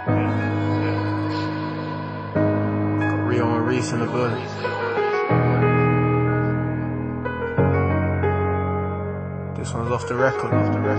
Got Rio and Reese in the building. This one's off the record.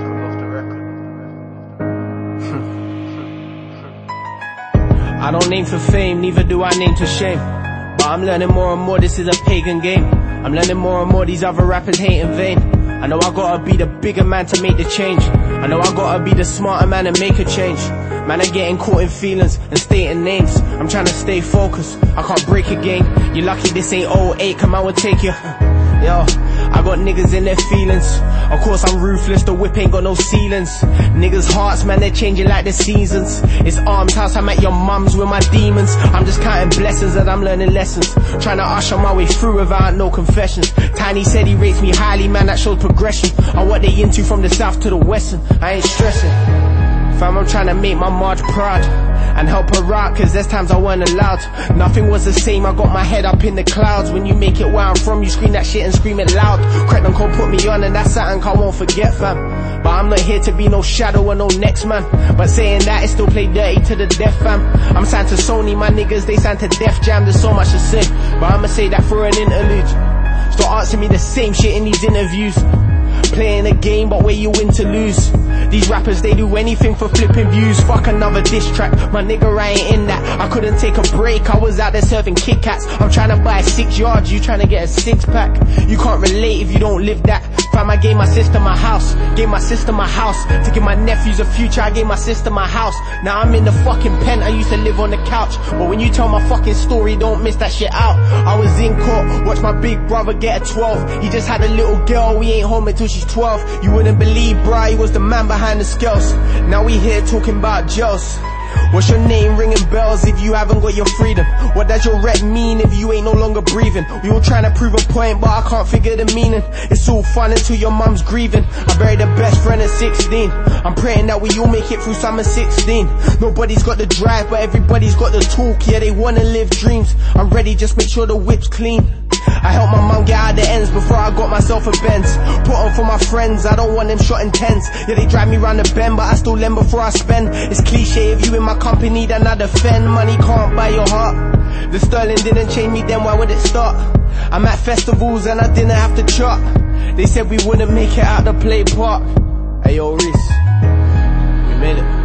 I don't aim for fame, neither do I aim to shame. But I'm learning more and more, this is a pagan game. I'm learning more and more, these other rappers hate in vain. I know I gotta be the bigger man to make the change. I know I gotta be the smarter man and make a change. Man, I'm getting caught in feelings and stating names. I'm trying to stay focused, I can't break again. You're lucky this ain't 08, come out and take you. Yo, I got niggas in their feelings. Of course I'm ruthless, the whip ain't got no ceilings. Niggas' hearts, man, they're changing like the seasons. It's Arms House, I'm at your mum's with my demons. I'm just counting blessings and I'm learning lessons. Trying to usher my way through without no confessions. Tiny said he rates me highly, man, that shows progression. On what they into from the south to the western, I ain't stressing. Fam, I'm trying to make my Marge proud and help her out, cause there's times I weren't allowed. Nothing was the same, I got my head up in the clouds. When you make it where I'm from, you scream that shit and scream it loud. Crack them cold put me on and that's something I won't forget, fam. But I'm not here to be no shadow or no next man. But saying that, it still play dirty to the death, fam. I'm signed to Sony, my niggas, they signed to Def Jam. There's so much to say, but I'ma say that for an interlude. Stop asking me the same shit in these interviews. Playing a game, but where you win to lose. These rappers, they do anything for flipping views. Fuck another diss track, my nigga, I ain't in that. I couldn't take a break, I was out there serving Kit Kats. I'm trying to buy 6 yards, you trying to get a 6-pack. You can't relate if you don't live that. Fam, I gave my sister my house, gave my sister my house. To give my nephews a future, I gave my sister my house. Now I'm in the fucking pen, I used to live on the couch. But when you tell my fucking story, don't miss that shit out. I was in court, watched my big brother get a 12. He just had a little girl, we ain't home until she's 12. You wouldn't believe, bruh, he was the man behind the scales. Now we here talking about jails. What's your name ringing bells if you haven't got your freedom? What does your rep mean if you ain't no longer breathing? We all trying to prove a point, but I can't figure the meaning. It's all fun until your mum's grieving. I buried a best friend at 16. I'm praying that we all make it through summer 16. Nobody's got the drive, but everybody's got the talk. Yeah, they wanna live dreams. I'm ready, just make sure the whip's clean. I helped my mum get out the ends before I got myself a Benz. Put on for my friends, I don't want them shot in tents. Yeah, they drive me round the bend, but I still lend before I spend. It's cliche, if you in my company, then I defend. Money can't buy your heart. The sterling didn't change me, then why would it start? I'm at festivals and I didn't have to chart. They said we wouldn't make it out the play park. Hey yo, Reese, we made it.